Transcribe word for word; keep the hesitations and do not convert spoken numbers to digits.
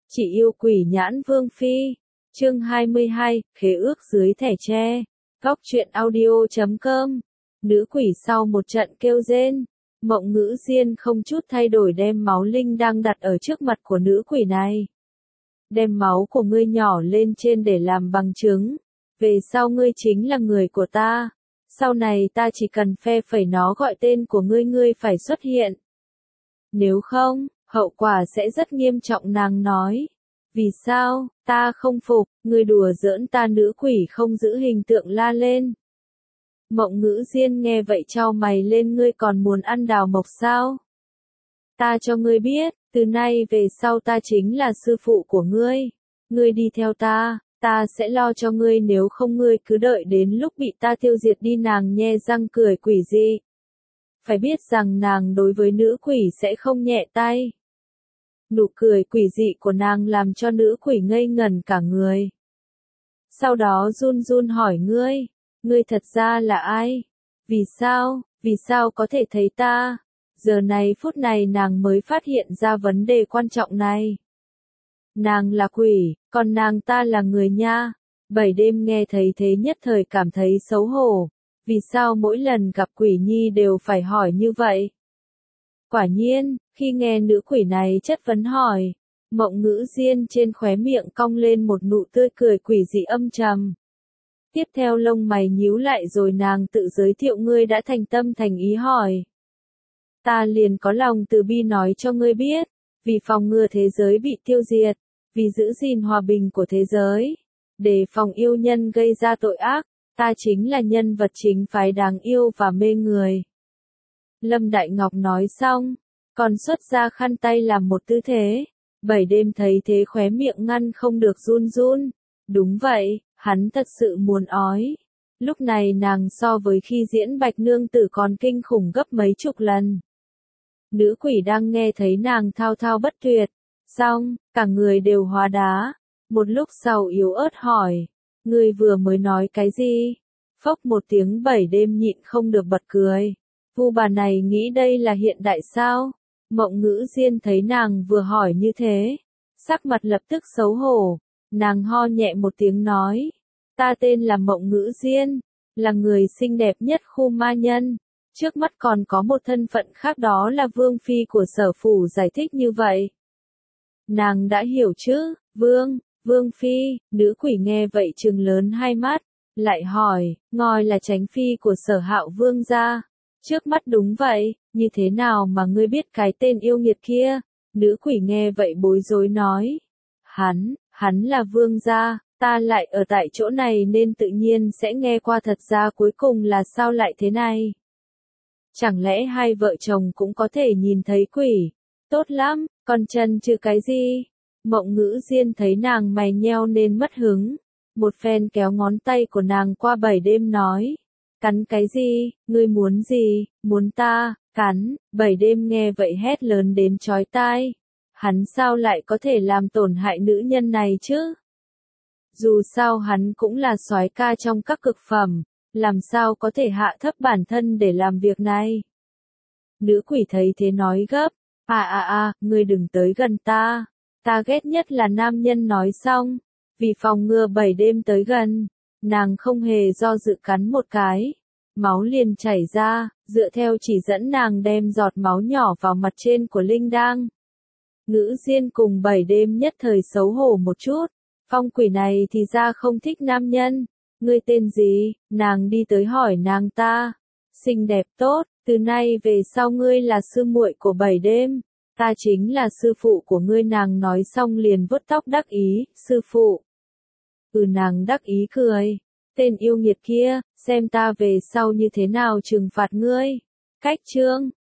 Chỉ yêu quỷ nhãn vương phi. Chương hai mươi hai, khế ước dưới thẻ tre. Góc truyện audio chấm com. Nữ quỷ sau một trận kêu rên, Mộng Ngữ Diên không chút thay đổi đem máu linh đang đặt ở trước mặt của nữ quỷ này. Đem máu của ngươi nhỏ lên trên để làm bằng chứng. Về sau ngươi chính là người của ta. Sau này ta chỉ cần phe phẩy nó gọi tên của ngươi, ngươi phải xuất hiện. Nếu không, hậu quả sẽ rất nghiêm trọng, nàng nói. Vì sao, ta không phục, ngươi đùa giỡn ta, nữ quỷ không giữ hình tượng la lên. Mộng Ngữ Diên nghe vậy chau mày lên, ngươi còn muốn ăn đào mộc sao? Ta cho ngươi biết, từ nay về sau ta chính là sư phụ của ngươi. Ngươi đi theo ta, ta sẽ lo cho ngươi, nếu không ngươi cứ đợi đến lúc bị ta tiêu diệt đi. Nàng nhe răng cười quỷ dị. Phải biết rằng nàng đối với nữ quỷ sẽ không nhẹ tay. Nụ cười quỷ dị của nàng làm cho nữ quỷ ngây ngẩn cả người. Sau đó run run hỏi, ngươi, ngươi thật ra là ai? Vì sao, vì sao có thể thấy ta? Giờ này phút này nàng mới phát hiện ra vấn đề quan trọng này. Nàng là quỷ, còn nàng ta là người nha. Bảy đêm nghe thấy thế nhất thời cảm thấy xấu hổ. Vì sao mỗi lần gặp quỷ nhi đều phải hỏi như vậy? Quả nhiên, khi nghe nữ quỷ này chất vấn hỏi, Mộng Ngữ Diên trên khóe miệng cong lên một nụ tươi cười quỷ dị âm trầm. Tiếp theo lông mày nhíu lại rồi nàng tự giới thiệu, ngươi đã thành tâm thành ý hỏi. Ta liền có lòng từ bi nói cho ngươi biết, vì phòng ngừa thế giới bị tiêu diệt, vì giữ gìn hòa bình của thế giới, để phòng yêu nhân gây ra tội ác, ta chính là nhân vật chính phái đáng yêu và mê người. Lâm Đại Ngọc nói xong, còn xuất ra khăn tay làm một tư thế. Bảy đêm thấy thế khóe miệng ngăn không được run run. Đúng vậy, hắn thật sự muốn ói. Lúc này nàng so với khi diễn Bạch Nương Tử còn kinh khủng gấp mấy chục lần. Nữ quỷ đang nghe thấy nàng thao thao bất tuyệt, xong, cả người đều hóa đá. Một lúc sau yếu ớt hỏi, ngươi vừa mới nói cái gì? Phốc một tiếng, bảy đêm nhịn không được bật cười. Vu bà này nghĩ đây là hiện đại sao? Mộng Ngữ Diên thấy nàng vừa hỏi như thế, sắc mặt lập tức xấu hổ. Nàng ho nhẹ một tiếng nói, ta tên là Mộng Ngữ Diên, là người xinh đẹp nhất khu ma nhân. Trước mắt còn có một thân phận khác, đó là vương phi của Sở phủ. Giải thích như vậy, nàng đã hiểu chứ? Vương, vương phi. Nữ quỷ nghe vậy trừng lớn hai mắt, lại hỏi, ngài là Chánh phi của Sở Hạo vương gia? Trước mắt đúng vậy, như thế nào mà ngươi biết cái tên yêu nghiệt kia? Nữ quỷ nghe vậy bối rối nói, hắn, hắn là vương gia, ta lại ở tại chỗ này nên tự nhiên sẽ nghe qua, thật ra cuối cùng là sao lại thế này? Chẳng lẽ hai vợ chồng cũng có thể nhìn thấy quỷ? Tốt lắm, còn chân chứ cái gì? Mộng Ngữ Diên thấy nàng mày nheo nên mất hứng, một phen kéo ngón tay của nàng qua bảy đêm nói, cắn cái gì, ngươi muốn gì, muốn ta, cắn. Bảy đêm nghe vậy hét lớn đến chói tai, hắn sao lại có thể làm tổn hại nữ nhân này chứ? Dù sao hắn cũng là soái ca trong các cực phẩm, làm sao có thể hạ thấp bản thân để làm việc này? Nữ quỷ thấy thế nói gấp, à à à, ngươi đừng tới gần ta, ta ghét nhất là nam nhân. Nói xong, vì phòng ngừa bảy đêm tới gần, nàng không hề do dự cắn một cái, máu liền chảy ra, dựa theo chỉ dẫn nàng đem giọt máu nhỏ vào mặt trên của linh đang. Ngữ Diên cùng bảy đêm nhất thời xấu hổ một chút, phong quỷ này thì ra không thích nam nhân. Ngươi tên gì? Nàng đi tới hỏi nàng ta. Xinh đẹp tốt, từ nay về sau ngươi là sư muội của bảy đêm, ta chính là sư phụ của ngươi. Nàng nói xong liền vuốt tóc đắc ý, sư phụ. Ừ, nàng đắc ý cười, tên yêu nghiệt kia, xem ta về sau như thế nào trừng phạt ngươi. Cách chương